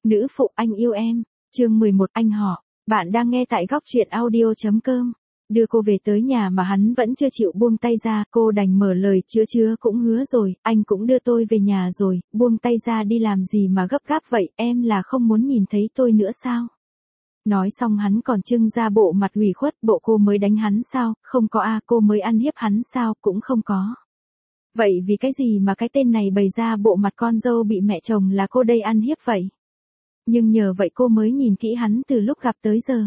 Nữ phụ anh yêu em, chương 11 anh họ, bạn đang nghe tại góc truyện audio.com. Đưa cô về tới nhà mà hắn vẫn chưa chịu buông tay ra, cô đành mở lời chứa cũng hứa rồi, anh cũng đưa tôi về nhà rồi, buông tay ra đi làm gì mà gấp gáp vậy, em là không muốn nhìn thấy tôi nữa sao? Nói xong hắn còn trưng ra bộ mặt ủy khuất, bộ cô mới đánh hắn sao, không có cô mới ăn hiếp hắn sao, cũng không có. Vậy vì cái gì mà cái tên này bày ra bộ mặt con dâu bị mẹ chồng là cô đây ăn hiếp vậy? Nhưng nhờ vậy cô mới nhìn kỹ hắn từ lúc gặp tới giờ.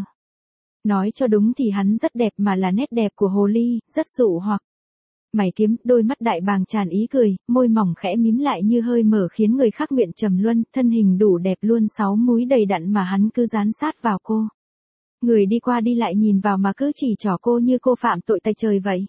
Nói cho đúng thì hắn rất đẹp mà là nét đẹp của hồ ly, rất dụ hoặc. Mày kiếm, đôi mắt đại bàng tràn ý cười, môi mỏng khẽ mím lại như hơi mở khiến người khác nguyện trầm luân, thân hình đủ đẹp luôn, 6 múi đầy đặn mà hắn cứ dán sát vào cô. Người đi qua đi lại nhìn vào mà cứ chỉ trỏ cô như cô phạm tội tay trời vậy.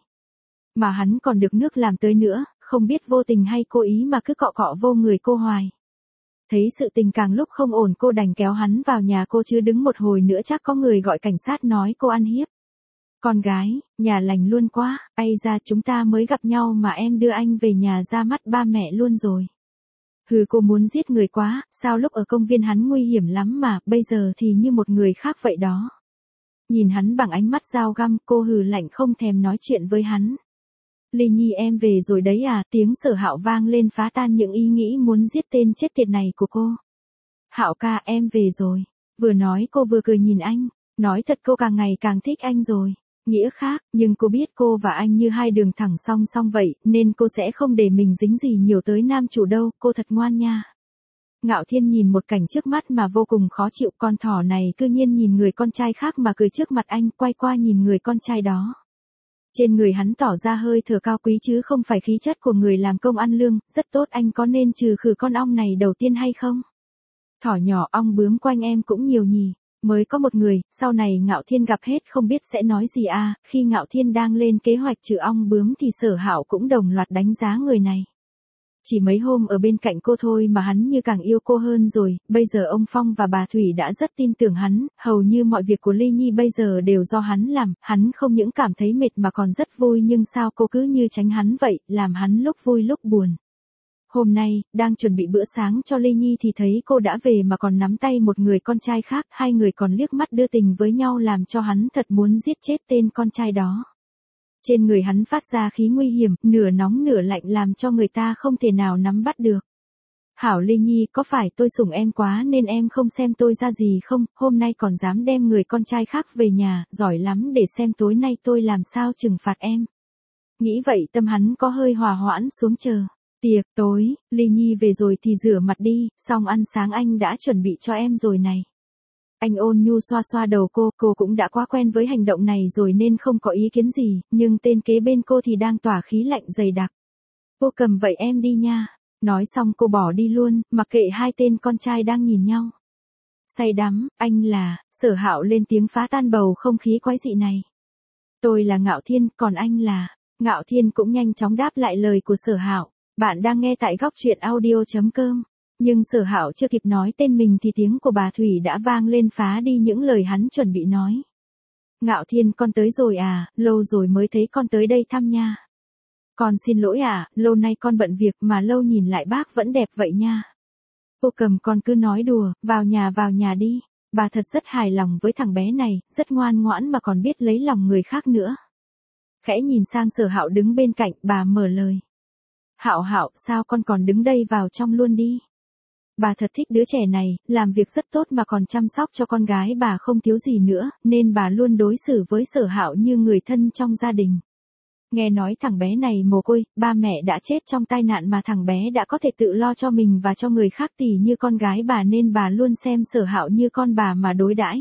Mà hắn còn được nước làm tới nữa, không biết vô tình hay cố ý mà cứ cọ cọ vô người cô hoài. Thấy sự tình càng lúc không ổn cô đành kéo hắn vào nhà cô, chứ đứng một hồi nữa chắc có người gọi cảnh sát nói cô ăn hiếp. Con gái, nhà lành luôn quá, ra chúng ta mới gặp nhau mà em đưa anh về nhà ra mắt ba mẹ luôn rồi. Hừ, cô muốn giết người quá, sao lúc ở công viên hắn nguy hiểm lắm mà, bây giờ thì như một người khác vậy đó. Nhìn hắn bằng ánh mắt dao găm, cô hừ lạnh không thèm nói chuyện với hắn. Ly Nhi em về rồi đấy à, tiếng Sở Hạo vang lên phá tan những ý nghĩ muốn giết tên chết tiệt này của cô. Hạo ca, em về rồi. Vừa nói cô vừa cười nhìn anh, nói thật cô càng ngày càng thích anh rồi. Nghĩa khác, nhưng cô biết cô và anh như hai đường thẳng song song vậy, nên cô sẽ không để mình dính gì nhiều tới nam chủ đâu, cô thật ngoan nha. Ngạo Thiên nhìn một cảnh trước mắt mà vô cùng khó chịu, con thỏ này cư nhiên nhìn người con trai khác mà cười trước mặt anh, quay qua nhìn người con trai đó. Trên người hắn tỏ ra hơi thở cao quý chứ không phải khí chất của người làm công ăn lương, rất tốt, anh có nên trừ khử con ong này đầu tiên hay không? Thỏ nhỏ, ong bướm quanh em cũng nhiều nhỉ, mới có một người, sau này Ngạo Thiên gặp hết không biết sẽ nói gì khi Ngạo Thiên đang lên kế hoạch trừ ong bướm thì Sở Hạo cũng đồng loạt đánh giá người này. Chỉ mấy hôm ở bên cạnh cô thôi mà hắn như càng yêu cô hơn rồi, bây giờ ông Phong và bà Thủy đã rất tin tưởng hắn, hầu như mọi việc của Ly Nhi bây giờ đều do hắn làm, hắn không những cảm thấy mệt mà còn rất vui, nhưng sao cô cứ như tránh hắn vậy, làm hắn lúc vui lúc buồn. Hôm nay, đang chuẩn bị bữa sáng cho Ly Nhi thì thấy cô đã về mà còn nắm tay một người con trai khác, hai người còn liếc mắt đưa tình với nhau làm cho hắn thật muốn giết chết tên con trai đó. Trên người hắn phát ra khí nguy hiểm, nửa nóng nửa lạnh làm cho người ta không thể nào nắm bắt được. Hảo Ly Nhi, có phải tôi sủng em quá nên em không xem tôi ra gì không, hôm nay còn dám đem người con trai khác về nhà, giỏi lắm, để xem tối nay tôi làm sao trừng phạt em. Nghĩ vậy tâm hắn có hơi hòa hoãn xuống, chờ tiệc tối, Ly Nhi về rồi thì rửa mặt đi, xong ăn sáng anh đã chuẩn bị cho em rồi này. Anh ôn nhu xoa xoa đầu cô cũng đã quá quen với hành động này rồi nên không có ý kiến gì, nhưng tên kế bên cô thì đang tỏa khí lạnh dày đặc. Cô cầm vậy em đi nha. Nói xong cô bỏ đi luôn, mặc kệ hai tên con trai đang nhìn nhau. Say đắm, anh là, Sở Hạo lên tiếng phá tan bầu không khí quái dị này. Tôi là Ngạo Thiên, còn anh là, Ngạo Thiên cũng nhanh chóng đáp lại lời của Sở Hạo. Bạn đang nghe tại góc truyện audio.com. Nhưng Sở Hạo chưa kịp nói tên mình thì tiếng của bà Thủy đã vang lên phá đi những lời hắn chuẩn bị nói. Ngạo Thiên, con tới rồi à, lâu rồi mới thấy con tới đây thăm nha. Con xin lỗi lâu nay con bận việc mà lâu nhìn lại bác vẫn đẹp vậy nha. Cô cầm, con cứ nói đùa, vào nhà đi. Bà thật rất hài lòng với thằng bé này, rất ngoan ngoãn mà còn biết lấy lòng người khác nữa. Khẽ nhìn sang Sở Hạo đứng bên cạnh, bà mở lời. Hạo Hạo, sao con còn đứng đây, vào trong luôn đi. Bà thật thích đứa trẻ này, làm việc rất tốt mà còn chăm sóc cho con gái bà không thiếu gì nữa, nên bà luôn đối xử với Sở Hạo như người thân trong gia đình. Nghe nói thằng bé này mồ côi, ba mẹ đã chết trong tai nạn mà thằng bé đã có thể tự lo cho mình và cho người khác tỉ như con gái bà, nên bà luôn xem Sở Hạo như con bà mà đối đãi.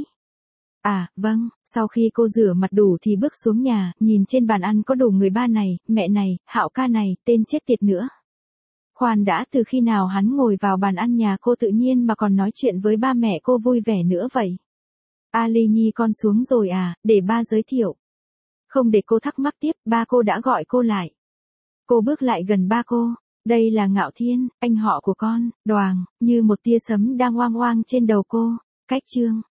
Vâng, sau khi cô rửa mặt đủ thì bước xuống nhà, nhìn trên bàn ăn có đủ người ba này, mẹ này, Hạo ca này, tên chết tiệt nữa. Khoan đã, từ khi nào hắn ngồi vào bàn ăn nhà cô tự nhiên mà còn nói chuyện với ba mẹ cô vui vẻ nữa vậy? Ly Nhi, con xuống rồi để ba giới thiệu. Không để cô thắc mắc tiếp, ba cô đã gọi cô lại. Cô bước lại gần ba cô. Đây là Ngạo Thiên, anh họ của con. Đoàng, như một tia sấm đang oang oang trên đầu cô. Cách chương.